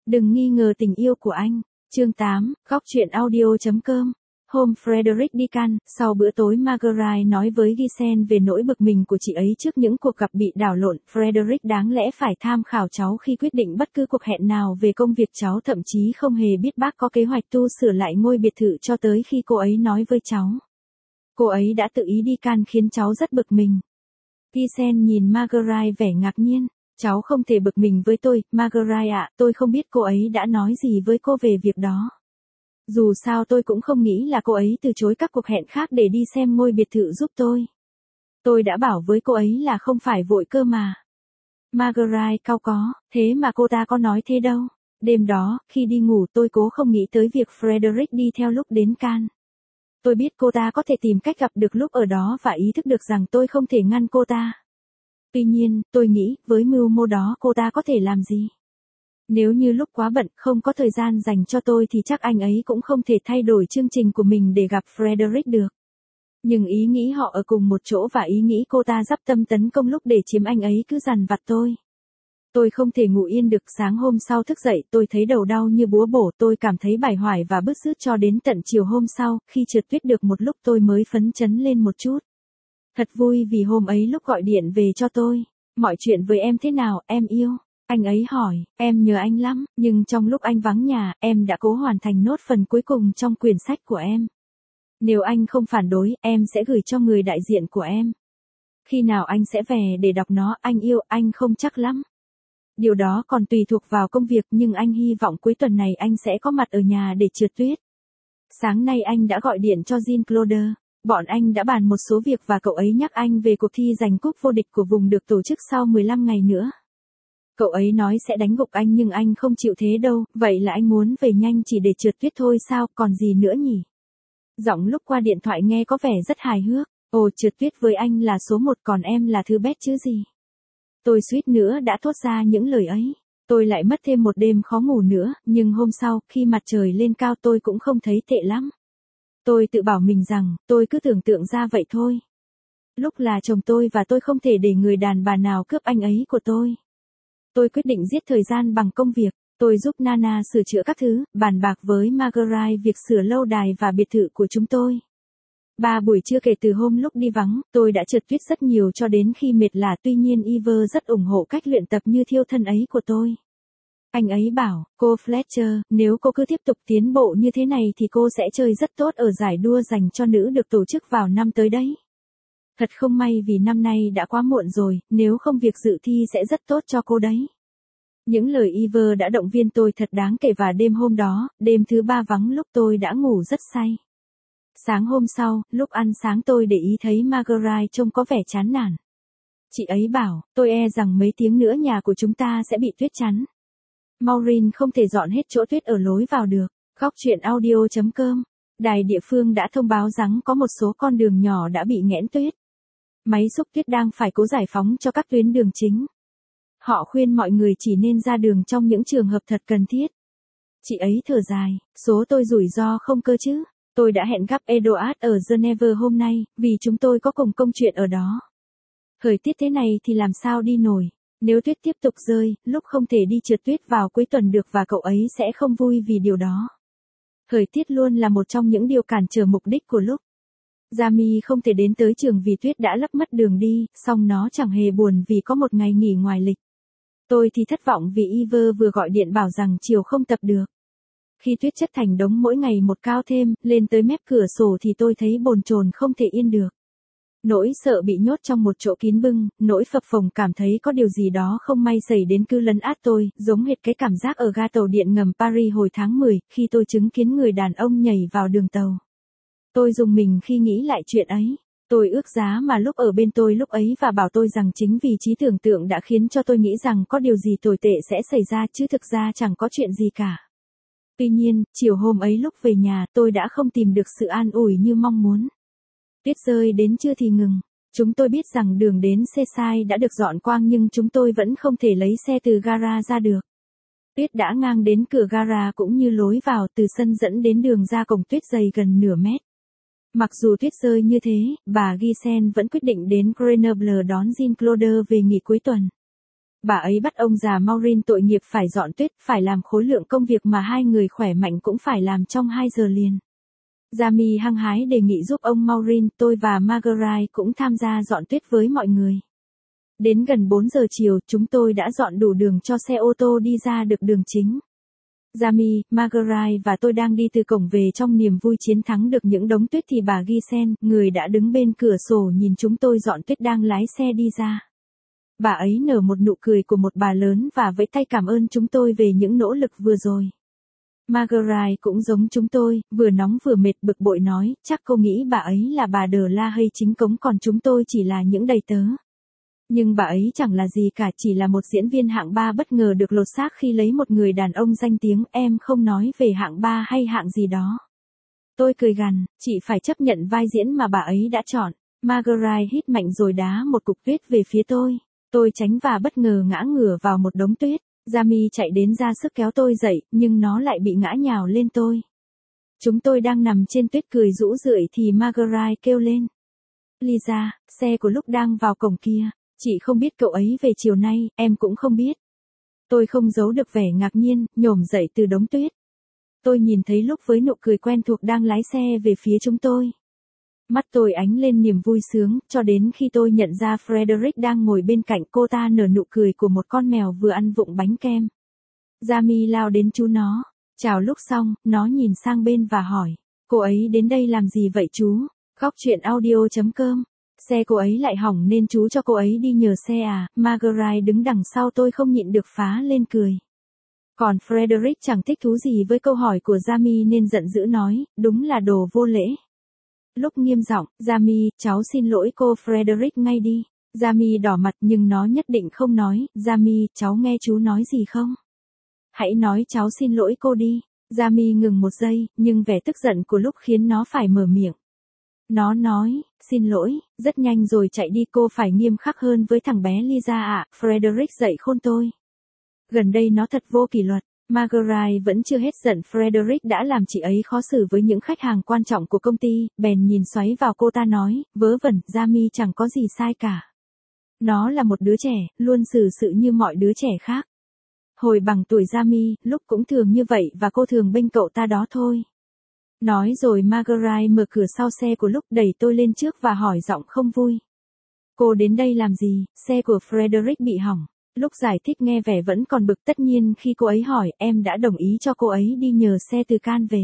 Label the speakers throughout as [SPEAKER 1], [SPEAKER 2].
[SPEAKER 1] Đừng nghi ngờ tình yêu của anh. Chương 8, góc truyện audio.com. Hôm Frederick đi Cannes, sau bữa tối Marguerite nói với Giselle về nỗi bực mình của chị ấy trước những cuộc gặp bị đảo lộn. Frederick đáng lẽ phải tham khảo cháu khi quyết định bất cứ cuộc hẹn nào về công việc, cháu thậm chí không hề biết bác có kế hoạch tu sửa lại ngôi biệt thự cho tới khi cô ấy nói với cháu. Cô ấy đã tự ý đi Cannes khiến cháu rất bực mình. Giselle nhìn Marguerite vẻ ngạc nhiên. Cháu không thể bực mình với tôi, Marguerite ạ, tôi không biết cô ấy đã nói gì với cô về việc đó. Dù sao tôi cũng không nghĩ là cô ấy từ chối các cuộc hẹn khác để đi xem ngôi biệt thự giúp tôi. Tôi đã bảo với cô ấy là không phải vội cơ mà. Marguerite cau có, thế mà cô ta có nói thế đâu. Đêm đó, khi đi ngủ tôi cố không nghĩ tới việc Frederick đi theo lúc đến Cannes. Tôi biết cô ta có thể tìm cách gặp được lúc ở đó và ý thức được rằng tôi không thể ngăn cô ta. Tuy nhiên, tôi nghĩ, với mưu mô đó cô ta có thể làm gì? Nếu như lúc quá bận, không có thời gian dành cho tôi thì chắc anh ấy cũng không thể thay đổi chương trình của mình để gặp Frederick được. Nhưng ý nghĩ họ ở cùng một chỗ và ý nghĩ cô ta dắp tâm tấn công lúc để chiếm anh ấy cứ dằn vặt tôi. Tôi không thể ngủ yên được, sáng hôm sau thức dậy tôi thấy đầu đau như búa bổ, tôi cảm thấy bải hoài và bứt rứt cho đến tận chiều hôm sau, khi trượt tuyết được một lúc tôi mới phấn chấn lên một chút. Thật vui vì hôm ấy lúc gọi điện về cho tôi. Mọi chuyện với em thế nào, em yêu? Anh ấy hỏi, em nhớ anh lắm, nhưng trong lúc anh vắng nhà, em đã cố hoàn thành nốt phần cuối cùng trong quyển sách của em. Nếu anh không phản đối, em sẽ gửi cho người đại diện của em. Khi nào anh sẽ về để đọc nó, anh yêu, anh không chắc lắm. Điều đó còn tùy thuộc vào công việc, nhưng anh hy vọng cuối tuần này anh sẽ có mặt ở nhà để trượt tuyết. Sáng nay anh đã gọi điện cho Jean-Claude. Bọn anh đã bàn một số việc và cậu ấy nhắc anh về cuộc thi giành cúp vô địch của vùng được tổ chức sau 15 ngày nữa. Cậu ấy nói sẽ đánh gục anh nhưng anh không chịu thế đâu, vậy là anh muốn về nhanh chỉ để trượt tuyết thôi sao, còn gì nữa nhỉ? Giọng lúc qua điện thoại nghe có vẻ rất hài hước. Ồ, trượt tuyết với anh là số 1 còn em là thứ bét chứ gì. Tôi suýt nữa đã thốt ra những lời ấy. Tôi lại mất thêm một đêm khó ngủ nữa, nhưng hôm sau, khi mặt trời lên cao tôi cũng không thấy tệ lắm. Tôi tự bảo mình rằng, tôi cứ tưởng tượng ra vậy thôi. Lúc là chồng tôi và tôi không thể để người đàn bà nào cướp anh ấy của tôi. Tôi quyết định giết thời gian bằng công việc. Tôi giúp Nana sửa chữa các thứ, bàn bạc với Marguerite việc sửa lâu đài và biệt thự của chúng tôi. 3 buổi trưa kể từ hôm lúc đi vắng, tôi đã trượt tuyết rất nhiều cho đến khi mệt lả, tuy nhiên Ivor rất ủng hộ cách luyện tập như thiêu thân ấy của tôi. Anh ấy bảo, cô Fletcher, nếu cô cứ tiếp tục tiến bộ như thế này thì cô sẽ chơi rất tốt ở giải đua dành cho nữ được tổ chức vào năm tới đấy. Thật không may vì năm nay đã quá muộn rồi, nếu không việc dự thi sẽ rất tốt cho cô đấy. Những lời Ivor đã động viên tôi thật đáng kể và đêm hôm đó, đêm thứ 3 vắng lúc tôi đã ngủ rất say. Sáng hôm sau, lúc ăn sáng tôi để ý thấy Marguerite trông có vẻ chán nản. Chị ấy bảo, tôi e rằng mấy tiếng nữa nhà của chúng ta sẽ bị tuyết chắn. Maureen không thể dọn hết chỗ tuyết ở lối vào được. Góc truyện audio.com. Đài địa phương đã thông báo rằng có một số con đường nhỏ đã bị nghẽn tuyết. Máy xúc tuyết đang phải cố giải phóng cho các tuyến đường chính. Họ khuyên mọi người chỉ nên ra đường trong những trường hợp thật cần thiết. Chị ấy thở dài, số tôi rủi ro không cơ chứ. Tôi đã hẹn gặp Edward ở Geneva hôm nay, vì chúng tôi có cùng công chuyện ở đó. Thời tiết thế này thì làm sao đi nổi. Nếu tuyết tiếp tục rơi, lúc không thể đi trượt tuyết vào cuối tuần được và cậu ấy sẽ không vui vì điều đó. Thời tiết luôn là một trong những điều cản trở mục đích của lúc. Jamie không thể đến tới trường vì tuyết đã lấp mất đường đi, song nó chẳng hề buồn vì có một ngày nghỉ ngoài lịch. Tôi thì thất vọng vì Ivor vừa gọi điện bảo rằng chiều không tập được. Khi tuyết chất thành đống mỗi ngày một cao thêm, lên tới mép cửa sổ thì tôi thấy bồn chồn không thể yên được. Nỗi sợ bị nhốt trong một chỗ kín bưng, nỗi phập phồng cảm thấy có điều gì đó không may xảy đến cứ lấn át tôi, giống hệt cái cảm giác ở ga tàu điện ngầm Paris hồi tháng 10, khi tôi chứng kiến người đàn ông nhảy vào đường tàu. Tôi rùng mình khi nghĩ lại chuyện ấy. Tôi ước giá mà lúc ở bên tôi lúc ấy và bảo tôi rằng chính vì trí tưởng tượng đã khiến cho tôi nghĩ rằng có điều gì tồi tệ sẽ xảy ra chứ thực ra chẳng có chuyện gì cả. Tuy nhiên, chiều hôm ấy lúc về nhà tôi đã không tìm được sự an ủi như mong muốn. Tuyết rơi đến trưa thì ngừng. Chúng tôi biết rằng đường đến Seaside đã được dọn quang nhưng chúng tôi vẫn không thể lấy xe từ gara ra được. Tuyết đã ngang đến cửa gara cũng như lối vào từ sân dẫn đến đường ra cổng tuyết dày gần nửa mét. Mặc dù tuyết rơi như thế, bà Giselle vẫn quyết định đến Grenoble đón Jean-Claude về nghỉ cuối tuần. Bà ấy bắt ông già Maureen tội nghiệp phải dọn tuyết, phải làm khối lượng công việc mà hai người khỏe mạnh cũng phải làm trong 2 giờ liền. Jamie hăng hái đề nghị giúp ông Maureen, tôi và Marguerite cũng tham gia dọn tuyết với mọi người. Đến gần 4 giờ chiều, chúng tôi đã dọn đủ đường cho xe ô tô đi ra được đường chính. Jamie, Marguerite và tôi đang đi từ cổng về trong niềm vui chiến thắng được những đống tuyết thì bà Gisen, người đã đứng bên cửa sổ nhìn chúng tôi dọn tuyết đang lái xe đi ra. Bà ấy nở một nụ cười của một bà lớn và vẫy tay cảm ơn chúng tôi về những nỗ lực vừa rồi. Marguerite cũng giống chúng tôi, vừa nóng vừa mệt bực bội nói, chắc cô nghĩ bà ấy là bà Đờ La hay chính cống còn chúng tôi chỉ là những đầy tớ. Nhưng bà ấy chẳng là gì cả, chỉ là một diễn viên hạng 3 bất ngờ được lột xác khi lấy một người đàn ông danh tiếng, em không nói về hạng 3 hay hạng gì đó. Tôi cười gằn, chị phải chấp nhận vai diễn mà bà ấy đã chọn. Marguerite hít mạnh rồi đá một cục tuyết về phía tôi. Tôi tránh và bất ngờ ngã ngửa vào một đống tuyết. Jamie chạy đến ra sức kéo tôi dậy, nhưng nó lại bị ngã nhào lên tôi. Chúng tôi đang nằm trên tuyết cười rũ rượi thì Marguerite kêu lên. Lisa, xe của Lúc đang vào cổng kia. Chị không biết cậu ấy về chiều nay, em cũng không biết. Tôi không giấu được vẻ ngạc nhiên, nhổm dậy từ đống tuyết. Tôi nhìn thấy Lúc với nụ cười quen thuộc đang lái xe về phía chúng tôi. Mắt tôi ánh lên niềm vui sướng, cho đến khi tôi nhận ra Frederick đang ngồi bên cạnh cô ta nở nụ cười của một con mèo vừa ăn vụng bánh kem. Jamie lao đến chú nó. Chào Lúc xong, nó nhìn sang bên và hỏi. Cô ấy đến đây làm gì vậy chú? Khóc chuyện audio.com. Xe cô ấy lại hỏng nên chú cho cô ấy đi nhờ xe à? Marguerite đứng đằng sau tôi không nhịn được phá lên cười. Còn Frederick chẳng thích thú gì với câu hỏi của Jamie nên giận dữ nói, đúng là đồ vô lễ. Lúc nghiêm giọng, Jamie, cháu xin lỗi cô Frederick ngay đi. Jamie đỏ mặt nhưng nó nhất định không nói, Jamie, cháu nghe chú nói gì không? Hãy nói cháu xin lỗi cô đi. Jamie ngừng một giây, nhưng vẻ tức giận của Lúc khiến nó phải mở miệng. Nó nói, xin lỗi, rất nhanh rồi chạy đi, cô phải nghiêm khắc hơn với thằng bé Lisa ạ, Frederick dạy khôn tôi. Gần đây nó thật vô kỷ luật. Marguerite vẫn chưa hết giận Frederick đã làm chị ấy khó xử với những khách hàng quan trọng của công ty, bèn nhìn xoáy vào cô ta nói, vớ vẩn, Jamie chẳng có gì sai cả. Nó là một đứa trẻ, luôn xử sự như mọi đứa trẻ khác. Hồi bằng tuổi Jamie, Lúc cũng thường như vậy và cô thường bênh cậu ta đó thôi. Nói rồi Marguerite mở cửa sau xe của Lúc đẩy tôi lên trước và hỏi giọng không vui. Cô đến đây làm gì, xe của Frederick bị hỏng. Lúc giải thích nghe vẻ vẫn còn bực, tất nhiên khi cô ấy hỏi em đã đồng ý cho cô ấy đi nhờ xe từ Can về.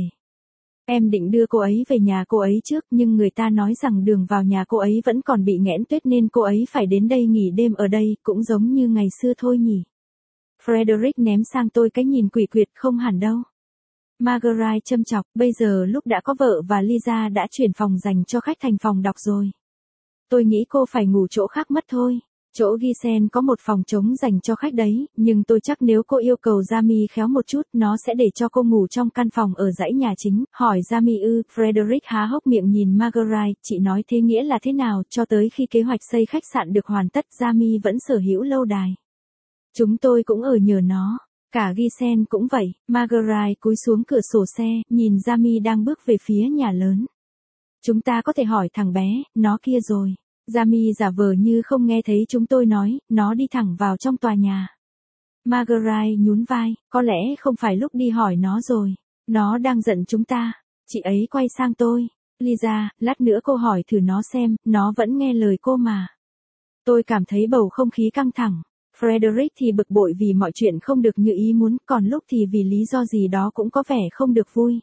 [SPEAKER 1] Em định đưa cô ấy về nhà cô ấy trước nhưng người ta nói rằng đường vào nhà cô ấy vẫn còn bị nghẽn tuyết nên cô ấy phải đến đây nghỉ đêm ở đây, cũng giống như ngày xưa thôi nhỉ. Frederick ném sang tôi cái nhìn quỷ quyệt, không hẳn đâu. Marguerite châm chọc, bây giờ Lúc đã có vợ và Lisa đã chuyển phòng dành cho khách thành phòng đọc rồi. Tôi nghĩ cô phải ngủ chỗ khác mất thôi. Chỗ Gisen có một phòng trống dành cho khách đấy, nhưng tôi chắc nếu cô yêu cầu Jamie khéo một chút, nó sẽ để cho cô ngủ trong căn phòng ở dãy nhà chính. Hỏi Jamie ư? Frederick há hốc miệng nhìn Marguerite, chị nói thế nghĩa là thế nào? Cho tới khi kế hoạch xây khách sạn được hoàn tất, Jamie vẫn sở hữu lâu đài. Chúng tôi cũng ở nhờ nó. Cả Gisen cũng vậy. Marguerite cúi xuống cửa sổ xe, nhìn Jamie đang bước về phía nhà lớn. Chúng ta có thể hỏi thằng bé, nó kia rồi. Jamie giả vờ như không nghe thấy chúng tôi nói, nó đi thẳng vào trong tòa nhà. Marguerite nhún vai, có lẽ không phải lúc đi hỏi nó rồi. Nó đang giận chúng ta. Chị ấy quay sang tôi. Lisa, lát nữa cô hỏi thử nó xem, nó vẫn nghe lời cô mà. Tôi cảm thấy bầu không khí căng thẳng. Frederick thì bực bội vì mọi chuyện không được như ý muốn, còn Lúc thì vì lý do gì đó cũng có vẻ không được vui.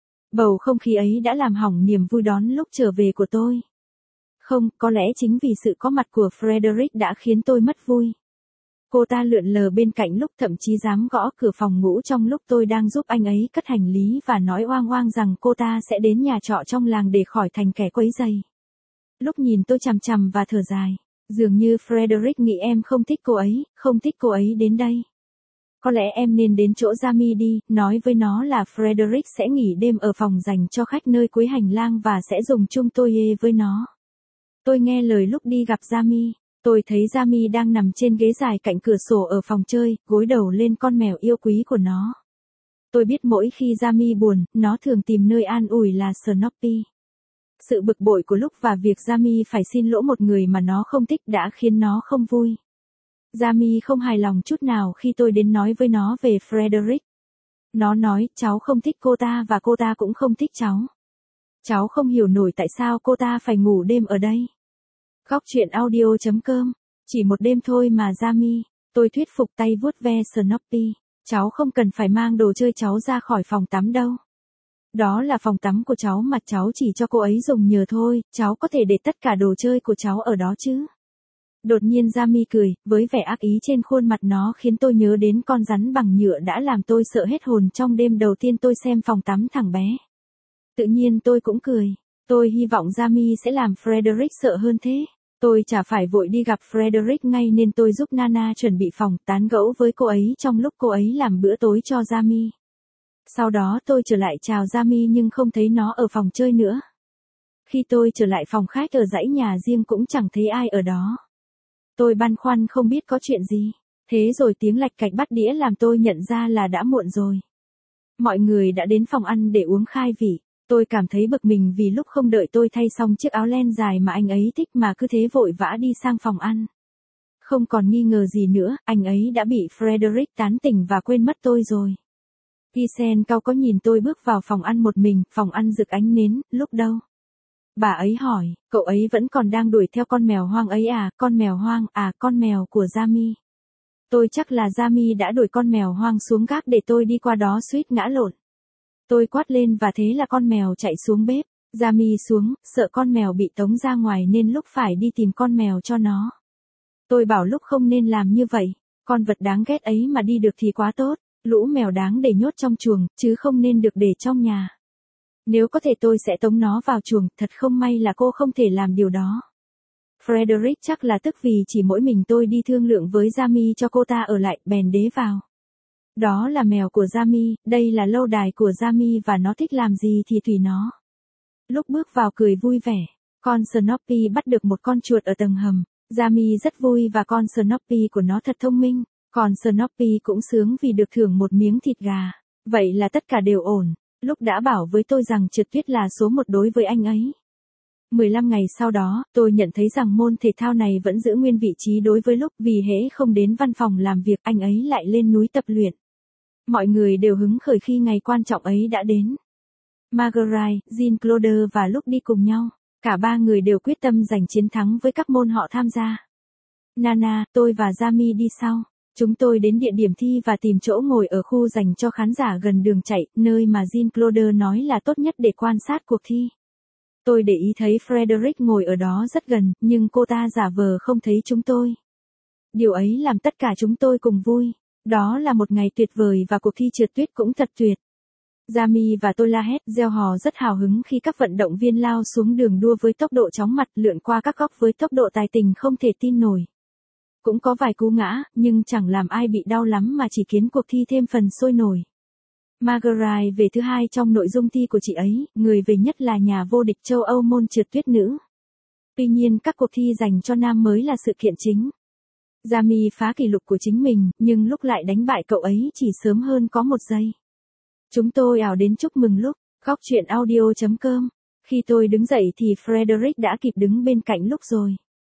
[SPEAKER 1] Bầu không khí ấy đã làm hỏng niềm vui đón Lúc trở về của tôi. Không, có lẽ chính vì sự có mặt của Frederick đã khiến tôi mất vui. Cô ta lượn lờ bên cạnh Lúc, thậm chí dám gõ cửa phòng ngủ trong lúc tôi đang giúp anh ấy cất hành lý và nói oang oang rằng cô ta sẽ đến nhà trọ trong làng để khỏi thành kẻ quấy rầy. Lúc nhìn tôi chằm chằm và thở dài. Dường như Frederick nghĩ em không thích cô ấy đến đây. Có lẽ em nên đến chỗ Jamie đi, nói với nó là Frederick sẽ nghỉ đêm ở phòng dành cho khách nơi cuối hành lang và sẽ dùng chung toilet với nó. Tôi nghe lời Lúc đi gặp Jamie. Tôi thấy Jamie đang nằm trên ghế dài cạnh cửa sổ ở phòng chơi, gối đầu lên con mèo yêu quý của nó. Tôi biết mỗi khi Jamie buồn, nó thường tìm nơi an ủi là Snoopy. Sự bực bội của Lúc và việc Jamie phải xin lỗi một người mà nó không thích đã khiến nó không vui. Jamie không hài lòng chút nào khi tôi đến nói với nó về Frederick. Nó nói, cháu không thích cô ta và cô ta cũng không thích cháu. Cháu không hiểu nổi tại sao cô ta phải ngủ đêm ở đây. Góc truyện audio.com. Chỉ một đêm thôi mà Jamie, tôi thuyết phục tay vuốt ve Snoopy. Cháu không cần phải mang đồ chơi cháu ra khỏi phòng tắm đâu. Đó là phòng tắm của cháu mà cháu chỉ cho cô ấy dùng nhờ thôi, cháu có thể để tất cả đồ chơi của cháu ở đó chứ. Đột nhiên Jamie cười, với vẻ ác ý trên khuôn mặt nó khiến tôi nhớ đến con rắn bằng nhựa đã làm tôi sợ hết hồn trong đêm đầu tiên tôi xem phòng tắm thằng bé. Tự nhiên tôi cũng cười. Tôi hy vọng Jamie sẽ làm Frederick sợ hơn thế. Tôi chả phải vội đi gặp Frederick ngay nên tôi giúp Nana chuẩn bị phòng, tán gẫu với cô ấy trong lúc cô ấy làm bữa tối cho Jamie. Sau đó tôi trở lại chào Jamie nhưng không thấy nó ở phòng chơi nữa. Khi tôi trở lại phòng khách ở dãy nhà riêng cũng chẳng thấy ai ở đó. Tôi băn khoăn không biết có chuyện gì. Thế rồi tiếng lạch cạch bắt đĩa làm tôi nhận ra là đã muộn rồi. Mọi người đã đến phòng ăn để uống khai vị. Tôi cảm thấy bực mình vì lúc không đợi tôi thay xong chiếc áo len dài mà anh ấy thích mà cứ thế vội vã đi sang phòng ăn. Không còn nghi ngờ gì nữa, anh ấy đã bị Frederick tán tỉnh và quên mất tôi rồi. Gisen cao có nhìn tôi bước vào phòng ăn một mình, phòng ăn rực ánh nến, lúc đâu? Bà ấy hỏi, cậu ấy vẫn còn đang đuổi theo con mèo hoang ấy à, con mèo hoang, à, con mèo của Jamie. Tôi chắc là Jamie đã đuổi con mèo hoang xuống gác để tôi đi qua đó suýt ngã lộn. Tôi quát lên và thế là con mèo chạy xuống bếp. Jamie xuống, sợ con mèo bị tống ra ngoài nên lúc phải đi tìm con mèo cho nó. Tôi bảo lúc không nên làm như vậy, con vật đáng ghét ấy mà đi được thì quá tốt, lũ mèo đáng để nhốt trong chuồng, chứ không nên được để trong nhà. Nếu có thể tôi sẽ tống nó vào chuồng, thật không may là cô không thể làm điều đó. Frederick chắc là tức vì chỉ mỗi mình tôi đi thương lượng với Jamie cho cô ta ở lại, bèn đế vào. Đó là mèo của Jamie, đây là lâu đài của Jamie và nó thích làm gì thì tùy nó. Lúc bước vào cười vui vẻ, con Snoopy bắt được một con chuột ở tầng hầm. Jamie rất vui và con Snoopy của nó thật thông minh. Còn Snoopy cũng sướng vì được thưởng một miếng thịt gà. Vậy là tất cả đều ổn. Lúc đã bảo với tôi rằng trượt tuyết là số 1 đối với anh ấy. 15 ngày sau đó, tôi nhận thấy rằng môn thể thao này vẫn giữ nguyên vị trí đối với lúc vì hễ không đến văn phòng làm việc anh ấy lại lên núi tập luyện. Mọi người đều hứng khởi khi ngày quan trọng ấy đã đến. Marguerite, Jean-Claude và lúc đi cùng nhau. Cả ba người đều quyết tâm giành chiến thắng với các môn họ tham gia. Nana, tôi và Jamie đi sau. Chúng tôi đến địa điểm thi và tìm chỗ ngồi ở khu dành cho khán giả gần đường chạy, nơi mà Jean-Claude nói là tốt nhất để quan sát cuộc thi. Tôi để ý thấy Frederick ngồi ở đó rất gần, nhưng cô ta giả vờ không thấy chúng tôi. Điều ấy làm tất cả chúng tôi cùng vui. Đó là một ngày tuyệt vời và cuộc thi trượt tuyết cũng thật tuyệt. Jamie và tôi la hét, reo hò rất hào hứng khi các vận động viên lao xuống đường đua với tốc độ chóng mặt lượn qua các góc với tốc độ tài tình không thể tin nổi. Cũng có vài cú ngã, nhưng chẳng làm ai bị đau lắm mà chỉ khiến cuộc thi thêm phần sôi nổi. Marguerite về thứ hai trong nội dung thi của chị ấy, người về nhất là nhà vô địch châu Âu môn trượt tuyết nữ. Tuy nhiên các cuộc thi dành cho nam mới là sự kiện chính. Jamie phá kỷ lục của chính mình, nhưng lúc lại đánh bại cậu ấy chỉ sớm hơn có 1 giây. Chúng tôi ảo đến chúc mừng lúc, góc truyện audio.com. Khi tôi đứng dậy thì Frederick đã kịp đứng bên cạnh lúc rồi.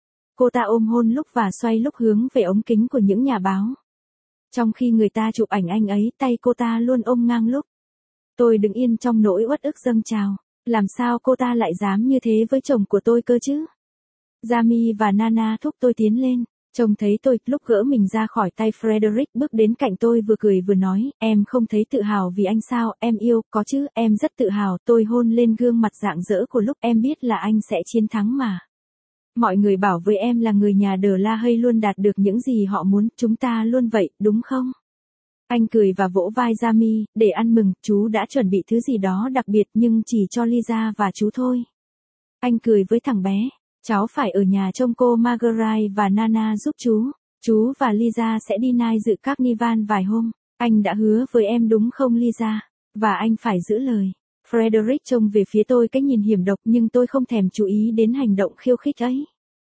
[SPEAKER 1] Cô ta ôm hôn lúc và xoay lúc hướng về ống kính của những nhà báo. Trong khi người ta chụp ảnh anh ấy, tay cô ta luôn ôm ngang lúc. Tôi đứng yên trong nỗi uất ức dâng trào. Làm sao cô ta lại dám như thế với chồng của tôi cơ chứ? Jamie và Nana thúc tôi tiến lên. Trông thấy tôi, lúc gỡ mình ra khỏi tay Frederick bước đến cạnh tôi vừa cười vừa nói, em không thấy tự hào vì anh sao, em yêu, có chứ, em rất tự hào, tôi hôn lên gương mặt rạng rỡ của lúc em biết là anh sẽ chiến thắng mà. Mọi người bảo với em là người nhà De La Haye luôn đạt được những gì họ muốn, chúng ta luôn vậy, đúng không? Anh cười và vỗ vai Jamie, để ăn mừng, chú đã chuẩn bị thứ gì đó đặc biệt nhưng chỉ cho Lisa và chú thôi. Anh cười với thằng bé. Cháu phải ở nhà trông cô Marguerite và Nana giúp chú. Chú và Lisa sẽ đi Nai dự Carnival vài hôm. Anh đã hứa với em đúng không Lisa? Và anh phải giữ lời. Frederick trông về phía tôi cái nhìn hiểm độc nhưng tôi không thèm chú ý đến hành động khiêu khích ấy.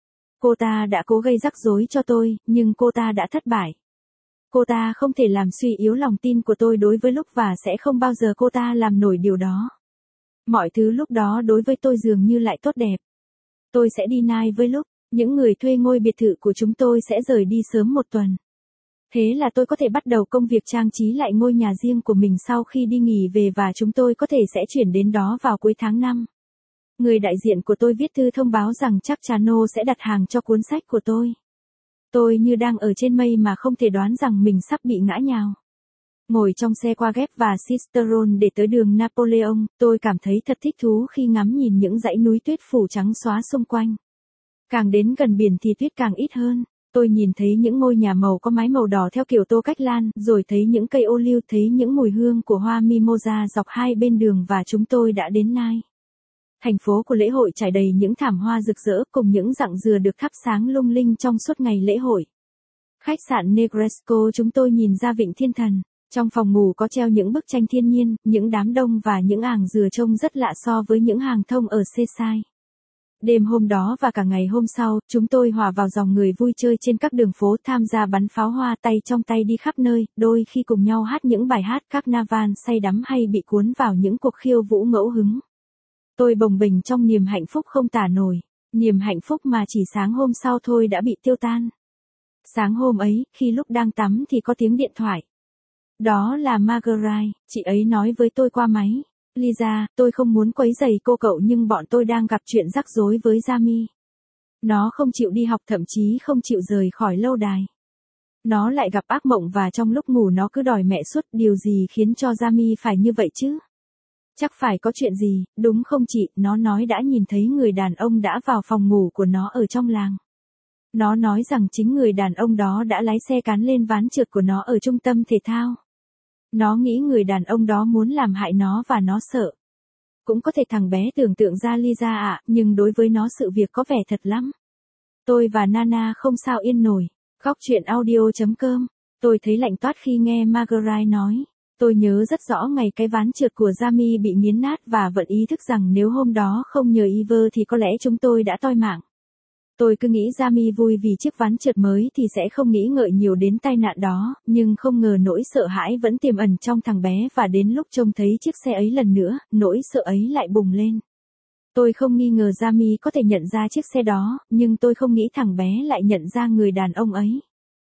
[SPEAKER 1] Cô ta đã cố gây rắc rối cho tôi, nhưng cô ta đã thất bại. Cô ta không thể làm suy yếu lòng tin của tôi đối với lúc và sẽ không bao giờ cô ta làm nổi điều đó. Mọi thứ lúc đó đối với tôi dường như lại tốt đẹp. Tôi sẽ đi Nai với lúc, Những người thuê ngôi biệt thự của chúng tôi sẽ rời đi sớm một tuần. Thế là tôi có thể bắt đầu công việc trang trí lại ngôi nhà riêng của mình sau khi đi nghỉ về và chúng tôi có thể sẽ chuyển đến đó vào cuối tháng 5. Người đại diện của tôi viết thư thông báo rằng chắc chắn Nô sẽ đặt hàng cho cuốn sách của tôi. Tôi như đang ở trên mây mà không thể đoán rằng mình sắp bị ngã nhào. Ngồi trong xe qua Ghép và Sisteron để tới đường Napoleon, tôi cảm thấy thật thích thú khi ngắm nhìn những dãy núi tuyết phủ trắng xóa xung quanh. Càng đến gần biển thì tuyết càng ít hơn. Tôi nhìn thấy những ngôi nhà màu có mái màu đỏ theo kiểu Tô Cách Lan, rồi thấy những cây ô liu, thấy những mùi hương của hoa mimosa dọc hai bên đường và chúng tôi đã đến Nai. Thành phố của lễ hội trải đầy những thảm hoa rực rỡ cùng những rặng dừa được thắp sáng lung linh trong suốt ngày lễ hội. Khách sạn Negresco chúng tôi nhìn ra Vịnh Thiên Thần. Trong phòng ngủ có treo những bức tranh thiên nhiên, những đám đông và những ảng dừa trông rất lạ so với những hàng thông ở Seaside. Đêm hôm đó và cả ngày hôm sau, chúng tôi hòa vào dòng người vui chơi trên các đường phố, tham gia bắn pháo hoa tay trong tay đi khắp nơi, đôi khi cùng nhau hát những bài hát carnival say đắm hay bị cuốn vào những cuộc khiêu vũ ngẫu hứng. Tôi bồng bềnh trong niềm hạnh phúc không tả nổi, niềm hạnh phúc mà chỉ sáng hôm sau thôi đã bị tiêu tan. Sáng hôm ấy, khi lúc đang tắm thì có tiếng điện thoại. Đó là Marguerite, chị ấy nói với tôi qua máy. Lisa, tôi không muốn quấy rầy cô cậu nhưng bọn tôi đang gặp chuyện rắc rối với Jamie. Nó không chịu đi học, thậm chí không chịu rời khỏi lâu đài. Nó lại gặp ác mộng và trong lúc ngủ nó cứ đòi mẹ suốt, điều gì khiến cho Jamie phải như vậy chứ? Chắc phải có chuyện gì, đúng không chị? Nó nói đã nhìn thấy người đàn ông đã vào phòng ngủ của nó ở trong làng. Nó nói rằng chính người đàn ông đó đã lái xe cán lên ván trượt của nó ở trung tâm thể thao. Nó nghĩ người đàn ông đó muốn làm hại nó và nó sợ. Cũng có thể thằng bé tưởng tượng ra Lisa ạ, nhưng đối với nó sự việc có vẻ thật lắm. Tôi và Nana không sao yên nổi. Góc chuyện audio.com. Tôi thấy lạnh toát khi nghe Marguerite nói. Tôi nhớ rất rõ ngày cái ván trượt của Jamie bị nghiến nát và vẫn ý thức rằng nếu hôm đó không nhờ Eve thì có lẽ chúng tôi đã toi mạng. Tôi cứ nghĩ Jamie vui vì chiếc ván trượt mới thì sẽ không nghĩ ngợi nhiều đến tai nạn đó, nhưng không ngờ nỗi sợ hãi vẫn tiềm ẩn trong thằng bé và đến lúc trông thấy chiếc xe ấy lần nữa, nỗi sợ ấy lại bùng lên. Tôi không nghi ngờ Jamie có thể nhận ra chiếc xe đó, nhưng tôi không nghĩ thằng bé lại nhận ra người đàn ông ấy.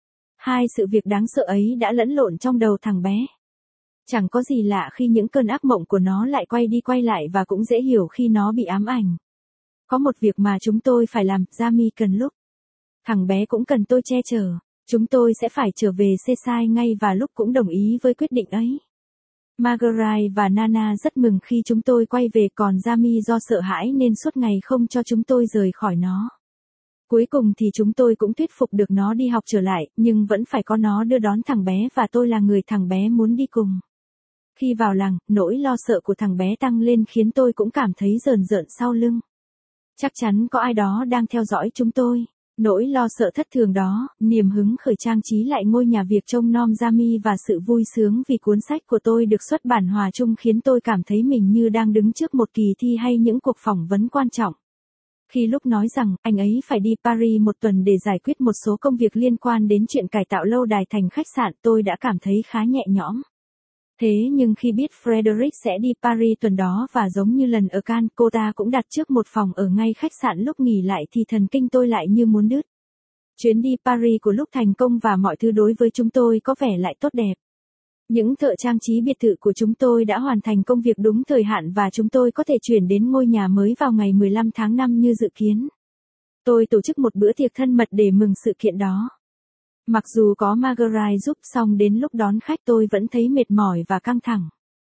[SPEAKER 1] Hai sự việc đáng sợ ấy đã lẫn lộn trong đầu thằng bé. Chẳng có gì lạ khi những cơn ác mộng của nó lại quay đi quay lại và cũng dễ hiểu khi nó bị ám ảnh. Có một việc mà chúng tôi phải làm, Jamie cần lúc. Thằng bé cũng cần tôi che chở. Chúng tôi sẽ phải trở về Seaside ngay và lúc cũng đồng ý với quyết định ấy. Marguerite và Nana rất mừng khi chúng tôi quay về, còn Jamie do sợ hãi nên suốt ngày không cho chúng tôi rời khỏi nó. Cuối cùng thì chúng tôi cũng thuyết phục được nó đi học trở lại, nhưng vẫn phải có nó đưa đón thằng bé và tôi là người thằng bé muốn đi cùng. Khi vào làng, nỗi lo sợ của thằng bé tăng lên khiến tôi cũng cảm thấy rờn rợn sau lưng. Chắc chắn có ai đó đang theo dõi chúng tôi. Nỗi lo sợ thất thường đó, niềm hứng khởi trang trí lại ngôi nhà, việc trông nom Jamie và sự vui sướng vì cuốn sách của tôi được xuất bản hòa chung khiến tôi cảm thấy mình như đang đứng trước một kỳ thi hay những cuộc phỏng vấn quan trọng. Khi lúc nói rằng anh ấy phải đi Paris một tuần để giải quyết một số công việc liên quan đến chuyện cải tạo lâu đài thành khách sạn, tôi đã cảm thấy khá nhẹ nhõm. Thế nhưng khi biết Frederick sẽ đi Paris tuần đó và giống như lần ở Cannes, cô ta cũng đặt trước một phòng ở ngay khách sạn lúc nghỉ lại thì thần kinh tôi lại như muốn đứt. Chuyến đi Paris của lúc thành công và mọi thứ đối với chúng tôi có vẻ lại tốt đẹp. Những thợ trang trí biệt thự của chúng tôi đã hoàn thành công việc đúng thời hạn và chúng tôi có thể chuyển đến ngôi nhà mới vào ngày 15 tháng 5 như dự kiến. Tôi tổ chức một bữa tiệc thân mật để mừng sự kiện đó. Mặc dù có Marguerite giúp, song đến lúc đón khách tôi vẫn thấy mệt mỏi và căng thẳng.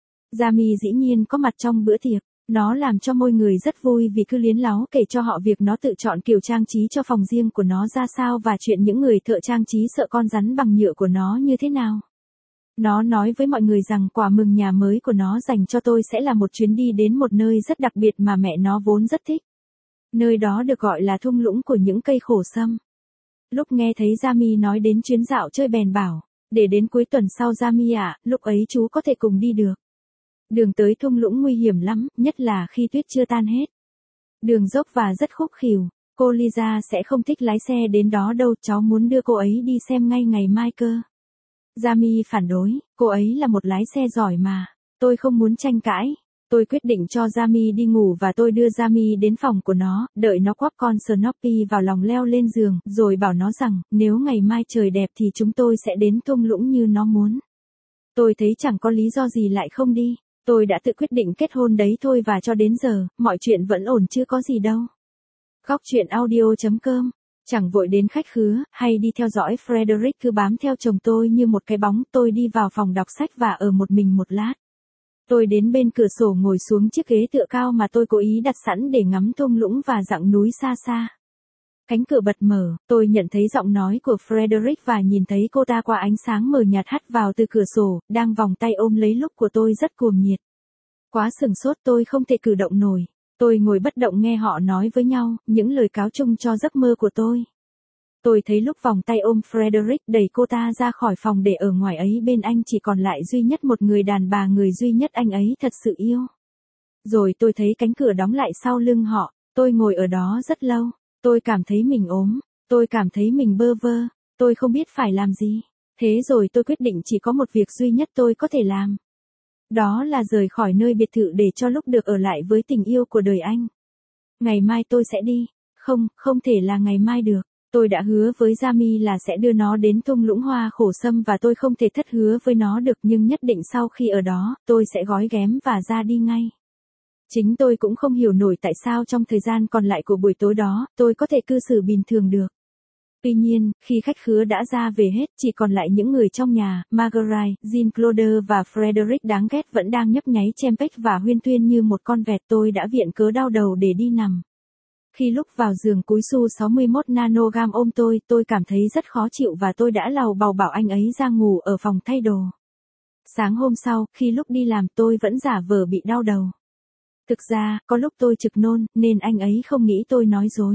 [SPEAKER 1] Jamie dĩ nhiên có mặt trong bữa tiệc. Nó làm cho mọi người rất vui vì cứ liến láo kể cho họ việc nó tự chọn kiểu trang trí cho phòng riêng của nó ra sao và chuyện những người thợ trang trí sợ con rắn bằng nhựa của nó như thế nào. Nó nói với mọi người rằng quà mừng nhà mới của nó dành cho tôi sẽ là một chuyến đi đến một nơi rất đặc biệt mà mẹ nó vốn rất thích. Nơi đó được gọi là thung lũng của những cây khổ sâm. Lúc nghe thấy Jamie nói đến chuyến dạo chơi bèn bảo, để đến cuối tuần sau Jamie ạ, lúc ấy chú có thể cùng đi được. Đường tới thung lũng nguy hiểm lắm, nhất là khi tuyết chưa tan hết. Đường dốc và rất khúc khỉu, cô Lisa sẽ không thích lái xe đến đó đâu, cháu muốn đưa cô ấy đi xem ngay ngày mai cơ. Jamie phản đối, cô ấy là một lái xe giỏi mà, tôi không muốn tranh cãi. Tôi quyết định cho Jamie đi ngủ và tôi đưa Jamie đến phòng của nó, đợi nó quắp con Snoopy vào lòng leo lên giường, rồi bảo nó rằng, nếu ngày mai trời đẹp thì chúng tôi sẽ đến thung lũng như nó muốn. Tôi thấy chẳng có lý do gì lại không đi. Tôi đã tự quyết định kết hôn đấy thôi và cho đến giờ, mọi chuyện vẫn ổn chứ có gì đâu. Góc truyện audio.com. Chẳng vội đến khách khứa, hay đi theo dõi Frederick cứ bám theo chồng tôi như một cái bóng. Tôi đi vào phòng đọc sách và ở một mình một lát. Tôi đến bên cửa sổ ngồi xuống chiếc ghế tựa cao mà tôi cố ý đặt sẵn để ngắm thung lũng và dặng núi xa xa. Cánh cửa bật mở, tôi nhận thấy giọng nói của Frederick và nhìn thấy cô ta qua ánh sáng mờ nhạt hắt vào từ cửa sổ, đang vòng tay ôm lấy lúc của tôi rất cuồng nhiệt. Quá sửng sốt, tôi không thể cử động nổi. Tôi ngồi bất động nghe họ nói với nhau, những lời cáo chung cho giấc mơ của tôi. Tôi thấy lúc vòng tay ôm Frederick đẩy cô ta ra khỏi phòng để ở ngoài ấy bên anh chỉ còn lại duy nhất một người đàn bà, người duy nhất anh ấy thật sự yêu. Rồi tôi thấy cánh cửa đóng lại sau lưng họ, tôi ngồi ở đó rất lâu. Tôi cảm thấy mình ốm, tôi cảm thấy mình bơ vơ, tôi không biết phải làm gì. Thế rồi tôi quyết định chỉ có một việc duy nhất tôi có thể làm. Đó là rời khỏi nơi biệt thự để cho lúc được ở lại với tình yêu của đời anh. Ngày mai tôi sẽ đi. Không thể là ngày mai được. Tôi đã hứa với Jamie là sẽ đưa nó đến thung lũng hoa khổ sâm và tôi không thể thất hứa với nó được, nhưng nhất định sau khi ở đó, tôi sẽ gói ghém và ra đi ngay. Chính tôi cũng không hiểu nổi tại sao trong thời gian còn lại của buổi tối đó, tôi có thể cư xử bình thường được. Tuy nhiên, khi khách khứa đã ra về hết, chỉ còn lại những người trong nhà, Marguerite, Jean-Claude và Frederick đáng ghét vẫn đang nhấp nháy chempech và huyên thuyên như một con vẹt. Tôi đã viện cớ đau đầu để đi nằm. Khi lúc vào giường cúi su 61 nanogam ôm tôi cảm thấy rất khó chịu và tôi đã lầu bầu bảo anh ấy ra ngủ ở phòng thay đồ. Sáng hôm sau, khi lúc đi làm tôi vẫn giả vờ bị đau đầu. Thực ra, có lúc tôi trực nôn, nên anh ấy không nghĩ tôi nói dối.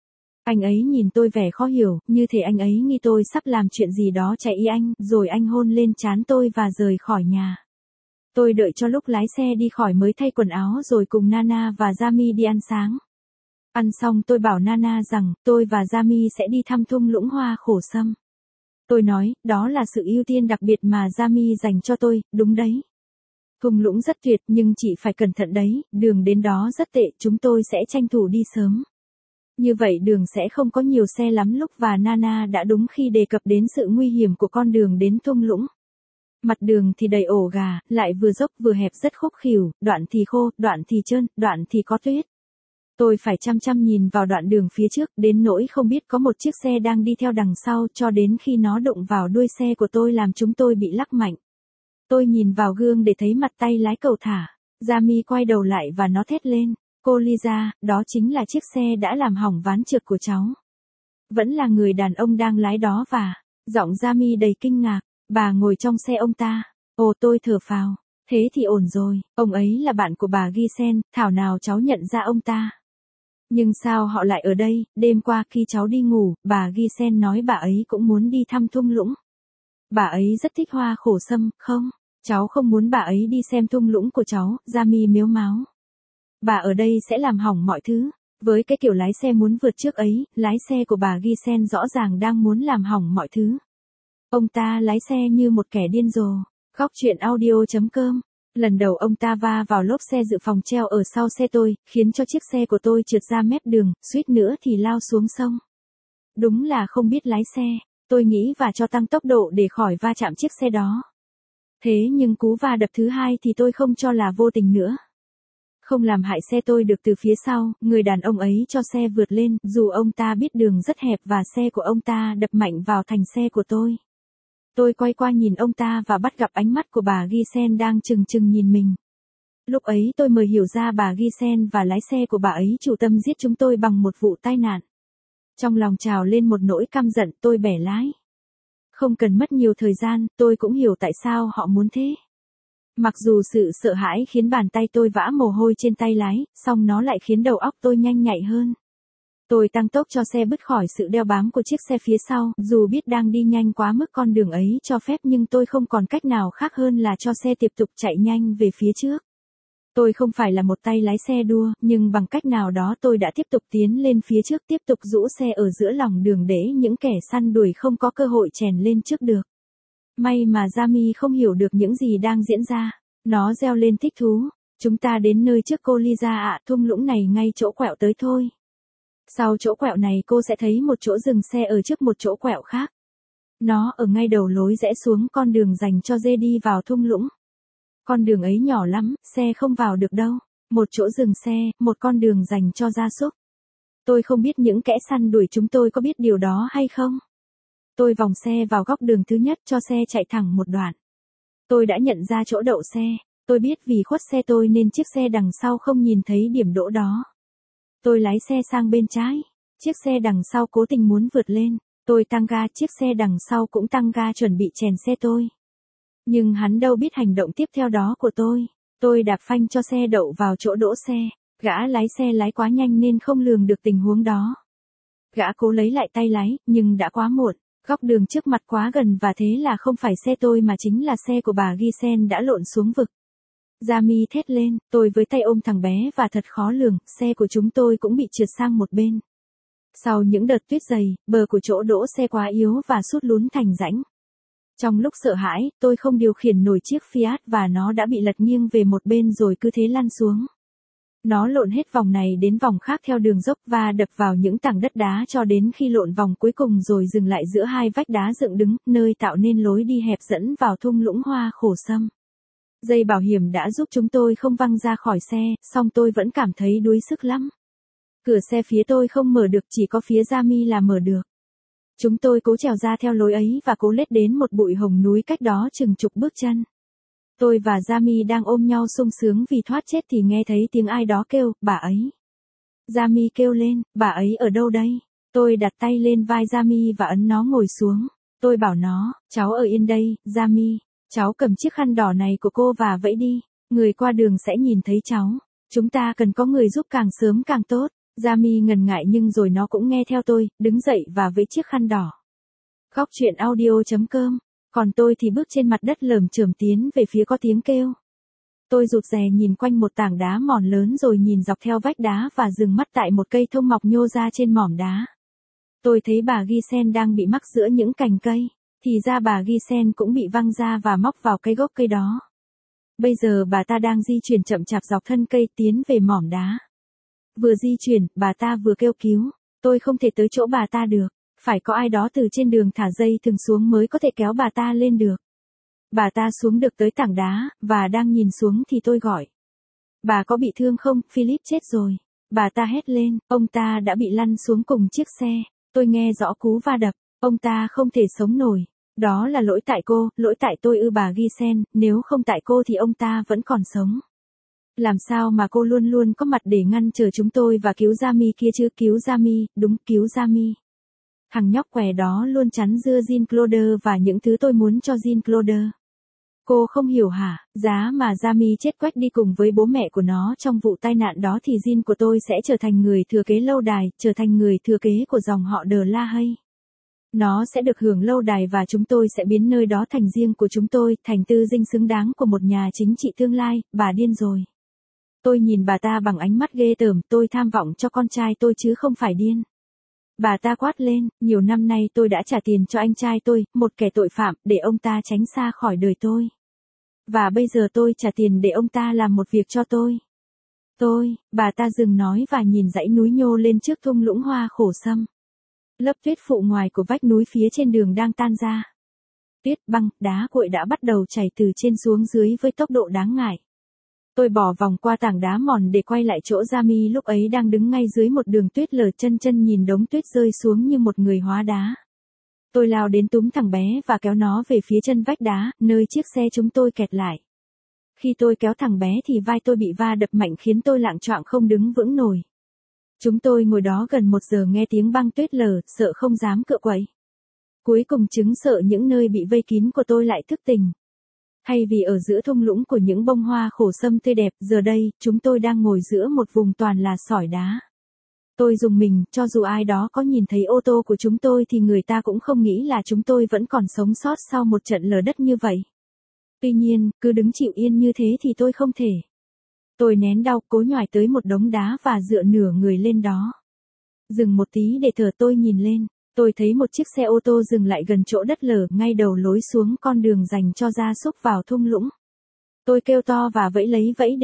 [SPEAKER 1] Anh ấy nhìn tôi vẻ khó hiểu, như thể anh ấy nghi tôi sắp làm chuyện gì đó chạy ý anh, rồi anh hôn lên trán tôi và rời khỏi nhà. Tôi đợi cho lúc lái xe đi khỏi mới thay quần áo rồi cùng Nana và Jamie đi ăn sáng. Ăn xong tôi bảo Nana rằng, tôi và Jamie sẽ đi thăm thung lũng hoa khổ sâm. Tôi nói, đó là sự ưu tiên đặc biệt mà Jamie dành cho tôi, đúng đấy. Thung lũng rất tuyệt nhưng chị phải cẩn thận đấy, đường đến đó rất tệ, chúng tôi sẽ tranh thủ đi sớm. Như vậy đường sẽ không có nhiều xe lắm lúc và Nana đã đúng khi đề cập đến sự nguy hiểm của con đường đến thung lũng. Mặt đường thì đầy ổ gà, lại vừa dốc vừa hẹp rất khúc khỉu, đoạn thì khô, đoạn thì trơn, đoạn thì có tuyết. Tôi phải chăm chăm nhìn vào đoạn đường phía trước, đến nỗi không biết có một chiếc xe đang đi theo đằng sau cho đến khi nó đụng vào đuôi xe của tôi làm chúng tôi bị lắc mạnh. Tôi nhìn vào gương để thấy mặt tay lái cẩu thả. Jamie quay đầu lại và nó thét lên. Cô Lisa, đó chính là chiếc xe đã làm hỏng ván trượt của cháu. Vẫn là người đàn ông đang lái đó và... Giọng Jamie đầy kinh ngạc. Bà ngồi trong xe ông ta. Ồ, tôi thở phào. Thế thì ổn rồi, ông ấy là bạn của bà Gisen, thảo nào cháu nhận ra ông ta. Nhưng sao họ lại ở đây? Đêm qua khi cháu đi ngủ, bà Gisen nói bà ấy cũng muốn đi thăm thung lũng. Bà ấy rất thích hoa khổ sâm, không? Cháu không muốn bà ấy đi xem thung lũng của cháu, Jamie mếu máo. Bà ở đây sẽ làm hỏng mọi thứ. Với cái kiểu lái xe muốn vượt trước ấy, lái xe của bà Gisen rõ ràng đang muốn làm hỏng mọi thứ. Ông ta lái xe như một kẻ điên rồ. Góc truyện audio.com. Lần đầu ông ta va vào lốp xe dự phòng treo ở sau xe tôi, khiến cho chiếc xe của tôi trượt ra mép đường, suýt nữa thì lao xuống sông. Đúng là không biết lái xe, tôi nghĩ và cho tăng tốc độ để khỏi va chạm chiếc xe đó. Thế nhưng cú va đập thứ hai thì tôi không cho là vô tình nữa. Không làm hại xe tôi được từ phía sau, người đàn ông ấy cho xe vượt lên, dù ông ta biết đường rất hẹp và xe của ông ta đập mạnh vào thành xe của tôi. Tôi quay qua nhìn ông ta và bắt gặp ánh mắt của bà Gisen đang trừng trừng nhìn mình. Lúc ấy tôi mới hiểu ra bà Gisen và lái xe của bà ấy chủ tâm giết chúng tôi bằng một vụ tai nạn. Trong lòng trào lên một nỗi căm giận, tôi bẻ lái. Không cần mất nhiều thời gian, tôi cũng hiểu tại sao họ muốn thế. Mặc dù sự sợ hãi khiến bàn tay tôi vã mồ hôi trên tay lái, song nó lại khiến đầu óc tôi nhanh nhạy hơn. Tôi tăng tốc cho xe bứt khỏi sự đeo bám của chiếc xe phía sau, dù biết đang đi nhanh quá mức con đường ấy cho phép nhưng tôi không còn cách nào khác hơn là cho xe tiếp tục chạy nhanh về phía trước. Tôi không phải là một tay lái xe đua, nhưng bằng cách nào đó tôi đã tiếp tục tiến lên phía trước, tiếp tục rũ xe ở giữa lòng đường để những kẻ săn đuổi không có cơ hội chèn lên trước được. May mà Jamie không hiểu được những gì đang diễn ra. Nó reo lên thích thú. Chúng ta đến nơi trước cô Lisa ạ, thung lũng này ngay chỗ quẹo tới thôi. Sau chỗ quẹo này cô sẽ thấy một chỗ dừng xe ở trước một chỗ quẹo khác. Nó ở ngay đầu lối rẽ xuống con đường dành cho dê đi vào thung lũng. Con đường ấy nhỏ lắm, xe không vào được đâu. Một chỗ dừng xe, một con đường dành cho gia súc. Tôi không biết những kẻ săn đuổi chúng tôi có biết điều đó hay không. Tôi vòng xe vào góc đường thứ nhất cho xe chạy thẳng một đoạn. Tôi đã nhận ra chỗ đậu xe. Tôi biết vì khuất xe tôi nên chiếc xe đằng sau không nhìn thấy điểm đỗ đó. Tôi lái xe sang bên trái. Chiếc xe đằng sau cố tình muốn vượt lên. Tôi tăng ga, chiếc xe đằng sau cũng tăng ga chuẩn bị chèn xe tôi. Nhưng hắn đâu biết hành động tiếp theo đó của tôi. Tôi đạp phanh cho xe đậu vào chỗ đỗ xe. Gã lái xe lái quá nhanh nên không lường được tình huống đó. Gã cố lấy lại tay lái, nhưng đã quá muộn. Góc đường trước mặt quá gần và thế là không phải xe tôi mà chính là xe của bà Gisen đã lộn xuống vực. Jamie thét lên, tôi với tay ôm thằng bé và thật khó lường, xe của chúng tôi cũng bị trượt sang một bên. Sau những đợt tuyết dày, bờ của chỗ đỗ xe quá yếu và sút lún thành rãnh. Trong lúc sợ hãi, tôi không điều khiển nổi chiếc Fiat và nó đã bị lật nghiêng về một bên rồi cứ thế lăn xuống. Nó lộn hết vòng này đến vòng khác theo đường dốc và đập vào những tảng đất đá cho đến khi lộn vòng cuối cùng rồi dừng lại giữa hai vách đá dựng đứng, nơi tạo nên lối đi hẹp dẫn vào thung lũng hoa khổ sâm. Dây bảo hiểm đã giúp chúng tôi không văng ra khỏi xe, song tôi vẫn cảm thấy đuối sức lắm. Cửa xe phía tôi không mở được, chỉ có phía Jamie là mở được. Chúng tôi cố trèo ra theo lối ấy và cố lết đến một bụi hồng núi cách đó chừng chục bước chân. Tôi và Jamie đang ôm nhau sung sướng vì thoát chết thì nghe thấy tiếng ai đó kêu, bà ấy. Jamie kêu lên, bà ấy ở đâu đây? Tôi đặt tay lên vai Jamie và ấn nó ngồi xuống. Tôi bảo nó, cháu ở yên đây, Jamie. Cháu cầm chiếc khăn đỏ này của cô và vẫy đi. Người qua đường sẽ nhìn thấy cháu. Chúng ta cần có người giúp càng sớm càng tốt. Jamie ngần ngại nhưng rồi nó cũng nghe theo tôi, đứng dậy và vẫy chiếc khăn đỏ. Góc truyện audio.com. Còn tôi thì bước trên mặt đất lởm chởm tiến về phía có tiếng kêu. Tôi rụt rè nhìn quanh một tảng đá mòn lớn rồi nhìn dọc theo vách đá và dừng mắt tại một cây thông mọc nhô ra trên mỏm đá. Tôi thấy bà Gisen đang bị mắc giữa những cành cây. Thì ra bà Gisen cũng bị văng ra và móc vào cái gốc cây đó. Bây giờ bà ta đang di chuyển chậm chạp dọc thân cây tiến về mỏm đá. Vừa di chuyển, bà ta vừa kêu cứu. Tôi không thể tới chỗ bà ta được. Phải có ai đó từ trên đường thả dây thừng xuống mới có thể kéo bà ta lên được. Bà ta xuống được tới tảng đá, và đang nhìn xuống thì tôi gọi. Bà có bị thương không? Philip chết rồi. Bà ta hét lên, ông ta đã bị lăn xuống cùng chiếc xe. Tôi nghe rõ cú va đập, ông ta không thể sống nổi. Đó là lỗi tại cô, lỗi tại tôi bà Gisen, nếu không tại cô thì ông ta vẫn còn sống. Làm sao mà cô luôn luôn có mặt để ngăn chờ chúng tôi và cứu Jamie kia chứ? Cứu Jamie, đúng, cứu Jamie. Thằng nhóc què đó luôn chắn giữa Jean-Claude và những thứ tôi muốn cho Jean-Claude. Cô không hiểu hả? Giá mà Jamie chết quách đi cùng với bố mẹ của nó trong vụ tai nạn đó thì Jean của tôi sẽ trở thành người thừa kế lâu đài, trở thành người thừa kế của dòng họ De La Haye. Nó sẽ được hưởng lâu đài và chúng tôi sẽ biến nơi đó thành riêng của chúng tôi, thành tư dinh xứng đáng của một nhà chính trị tương lai. Bà điên rồi. Tôi nhìn bà ta bằng ánh mắt ghê tởm, tôi tham vọng cho con trai tôi chứ không phải điên. Bà ta quát lên, nhiều năm nay tôi đã trả tiền cho anh trai tôi, một kẻ tội phạm, để ông ta tránh xa khỏi đời tôi. Và bây giờ tôi trả tiền để ông ta làm một việc cho tôi. Bà ta dừng nói và nhìn dãy núi nhô lên trước thung lũng hoa khổ sâm. Lớp tuyết phụ ngoài của vách núi phía trên đường đang tan ra. Tuyết băng, đá cuội đã bắt đầu chảy từ trên xuống dưới với tốc độ đáng ngại. Tôi bỏ vòng qua tảng đá mòn để quay lại chỗ Jamie lúc ấy đang đứng ngay dưới một đường tuyết lở chân nhìn đống tuyết rơi xuống như một người hóa đá. Tôi lao đến túm thằng bé và kéo nó về phía chân vách đá, nơi chiếc xe chúng tôi kẹt lại. Khi tôi kéo thằng bé thì vai tôi bị va đập mạnh khiến tôi lạng choạng không đứng vững nổi. Chúng tôi ngồi đó gần 1 giờ nghe tiếng băng tuyết lở, sợ không dám cựa quậy. Cuối cùng chứng sợ những nơi bị vây kín của tôi lại thức tỉnh. Thay vì ở giữa thung lũng của những bông hoa khổ sâm tươi đẹp, giờ đây, chúng tôi đang ngồi giữa một vùng toàn là sỏi đá. Tôi rùng mình, cho dù ai đó có nhìn thấy ô tô của chúng tôi thì người ta cũng không nghĩ là chúng tôi vẫn còn sống sót sau một trận lở đất như vậy. Tuy nhiên, cứ đứng chịu yên như thế thì tôi không thể. Tôi nén đau, cố nhoài tới một đống đá và dựa nửa người lên đó. Dừng một tí để thở, tôi nhìn lên. Tôi thấy một chiếc xe ô tô dừng lại gần chỗ đất lở, ngay đầu lối xuống con đường dành cho gia súc vào thung lũng. Tôi kêu to và vẫy lấy vẫy để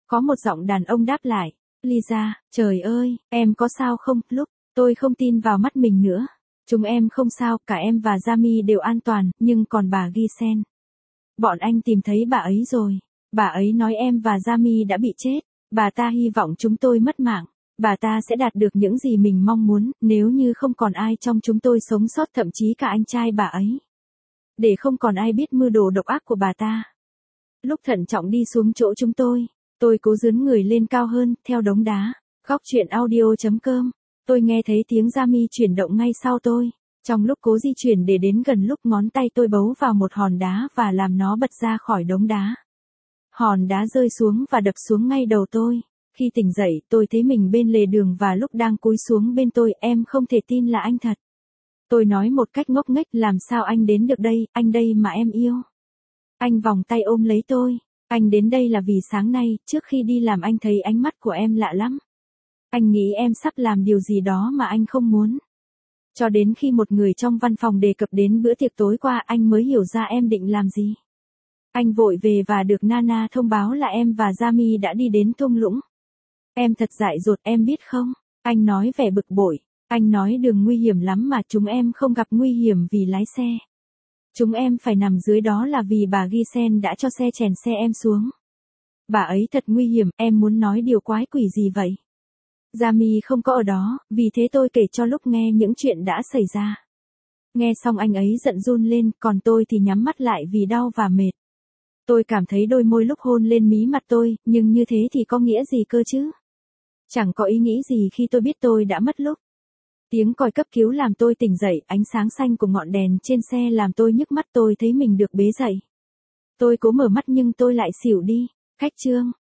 [SPEAKER 1] Có một giọng đàn ông đáp lại. Lisa, trời ơi, em có sao không? Lúc tôi không tin vào mắt mình nữa. Chúng em không sao, cả em và Jamie đều an toàn, nhưng còn bà Gisen. Bọn anh tìm thấy bà ấy rồi. Bà ấy nói em và Jamie đã bị chết. Bà ta hy vọng chúng tôi mất mạng. Bà ta sẽ đạt được những gì mình mong muốn, nếu như không còn ai trong chúng tôi sống sót, thậm chí cả anh trai bà ấy. Để không còn ai biết mưu đồ độc ác của bà ta. Lúc thận trọng đi xuống chỗ chúng tôi cố dướn người lên cao hơn, theo đống đá. Góc chuyện audio.com. Tôi nghe thấy tiếng Jamie chuyển động ngay sau tôi. Trong lúc cố di chuyển để đến gần, lúc ngón tay tôi bấu vào một hòn đá và làm nó bật ra khỏi đống đá. Hòn đá rơi xuống và đập xuống ngay đầu tôi. Khi tỉnh dậy, tôi thấy mình bên lề đường và lúc đang cúi xuống bên tôi, em không thể tin là anh thật. Tôi nói một cách ngốc nghếch, làm sao anh đến được đây, anh đây mà em yêu. Anh vòng tay ôm lấy tôi. Anh đến đây là vì sáng nay, trước khi đi làm anh thấy ánh mắt của em lạ lắm. Anh nghĩ em sắp làm điều gì đó mà anh không muốn. Cho đến khi một người trong văn phòng đề cập đến bữa tiệc tối qua, anh mới hiểu ra em định làm gì. Anh vội về và được Nana thông báo là em và Jamie đã đi đến thung lũng. Em thật dại dột, em biết không? Anh nói vẻ bực bội. Anh nói đường nguy hiểm lắm mà chúng em không gặp nguy hiểm vì lái xe. Chúng em phải nằm dưới đó là vì bà Gisen đã cho xe chèn xe em xuống. Bà ấy thật nguy hiểm, em muốn nói điều quái quỷ gì vậy? Jamie không có ở đó, vì thế tôi kể cho lúc nghe những chuyện đã xảy ra. Nghe xong anh ấy giận run lên, còn tôi thì nhắm mắt lại vì đau và mệt. Tôi cảm thấy đôi môi lúc hôn lên mí mặt tôi, nhưng như thế thì có nghĩa gì cơ chứ? Chẳng có ý nghĩ gì khi tôi biết tôi đã mất lúc. Tiếng còi cấp cứu làm tôi tỉnh dậy, ánh sáng xanh của ngọn đèn trên xe làm tôi nhức mắt, tôi thấy mình được bế dậy. Tôi cố mở mắt nhưng tôi lại xỉu đi. Khách trương.